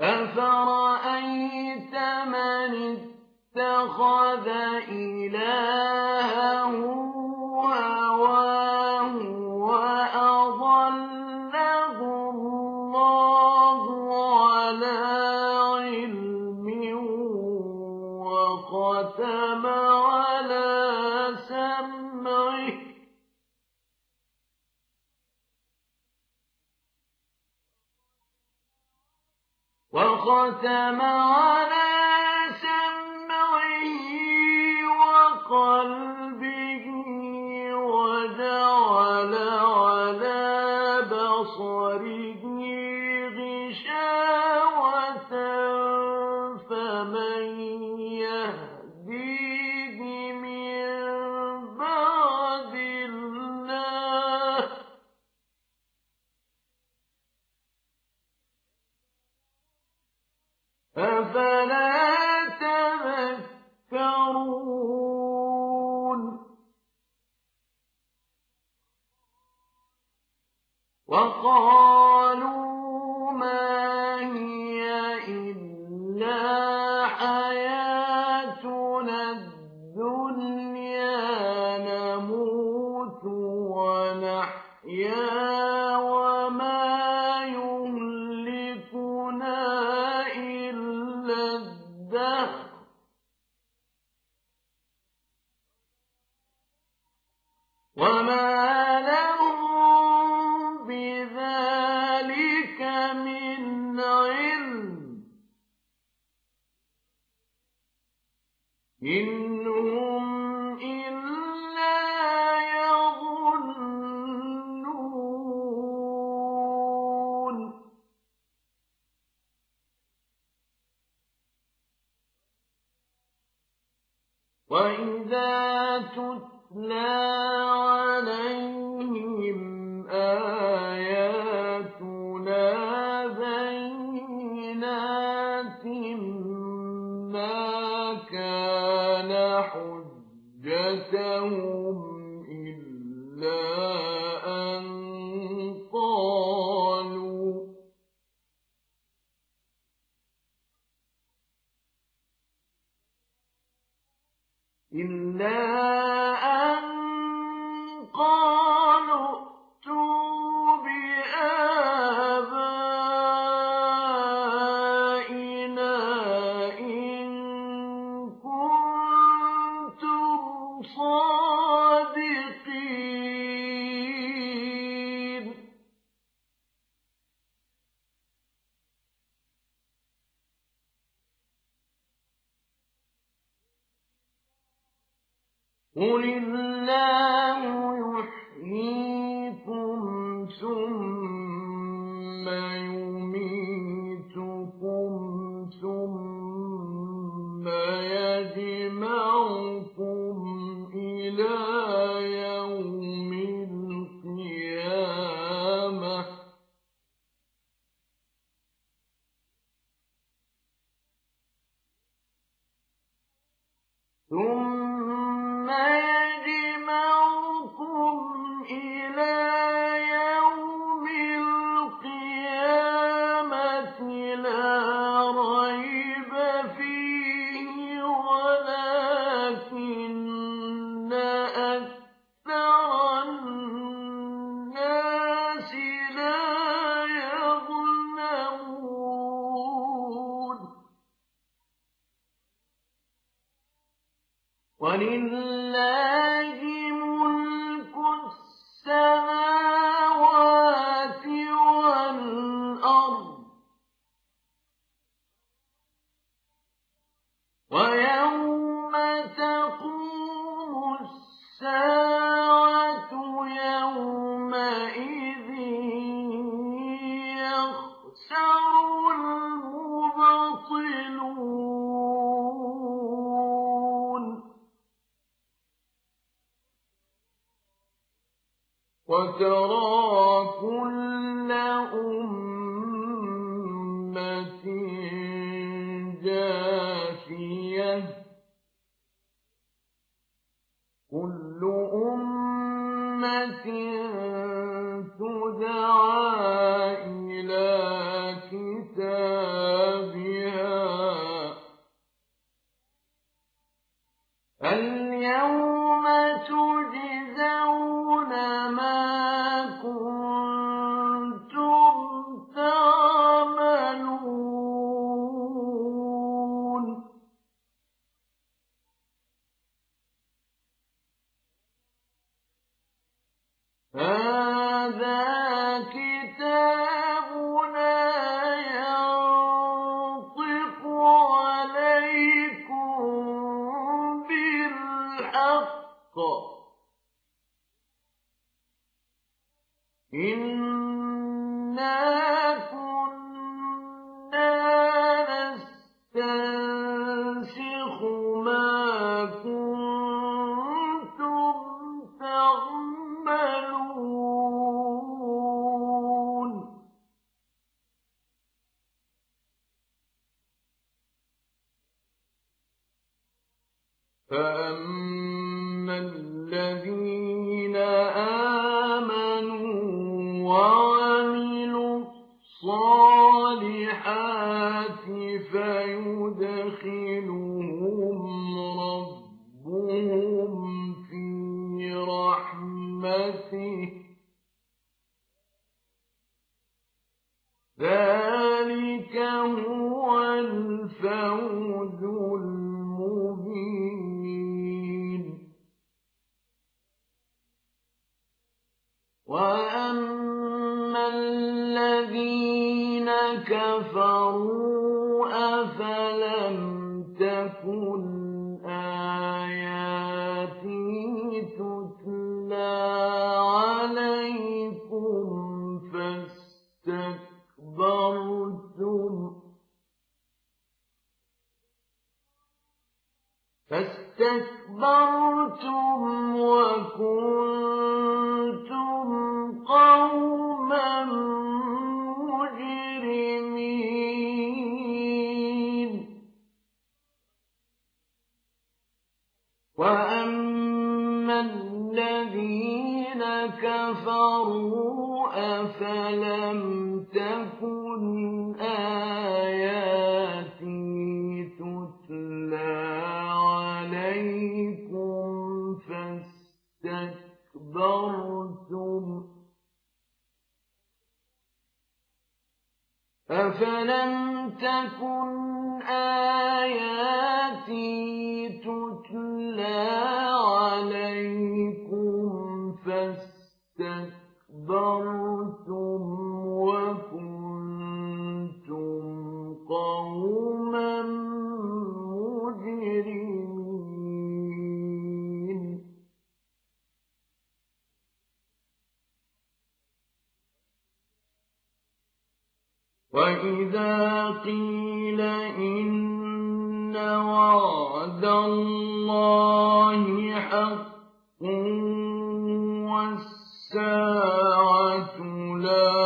أفرأيت من اتخذ إلهه هواه وأضله الله على علم وختم على سمعه وقلبه وجعل على بصره غشاوة فمن يهديه من بعد الله أفلا تذكرون وقالوا ما هي إلا حياتنا الدنيا نموت ونحيا وما يهلكنا إلا الدهر وما لهم بذلك من علم إن هم إلا يظنون وإذا تتلى عليهم آياتنا بينات ما كان حجتهم إلا أن قالوا ائتوا بآبائنا إن كنتم صادقين قل الله يحييكم ثم يميتكم ثم يجمعكم إلى يوم القيامة لا ريب فيه ولكن أكثر الناس لا يعلمون ولله ملك السماوات والأرض ويوم تقوم الساعة يومئذ يخسر المبطلون وترى كل أمة جاثية كل أمة تدعى إلى كتابها كِتَابُنَا يَنطِقُ عَلَيْكُم بِالْحَقِّ إِنَّا كُنَّا نَسْتَنسِخُ مَا كُنتُمْ تَعْمَلُونَ فَأَمَّا الَّذِينَ آمَنُوا وَعَمِلُوا الصَّالِحَاتِ فَيُدْخِلُهُمْ رَبُّهُمْ فِي رَحْمَتِهِ ۚ ذَلِكَ هُوَ الْفَوْزُ الْمُبِينُ وَأَمَّا الَّذِينَ كَفَرُوا أَفَلَمْ تَكُنْ آيَاتِي تُتْلَىٰ عَلَيْكُمْ فَاسْتَكْبَرْتُمْ وَكُنتُمْ قَوْمًا مُجْرِمِينَ وَأَمَّا الَّذِينَ كَفَرُوا أَفَلَمْ تَكُنْ آيَاتِي تُتْلَىٰ عَلَيْكُمْ فَاسْتَكْبَرْتُمْ وَكُنتُمْ قَوْمًا مُجْرِمِينَ وَإِذَا قِيلَ إِنَّ وَعْدَ اللَّهِ حَقٌّ وَالسَّاعَةُ لَا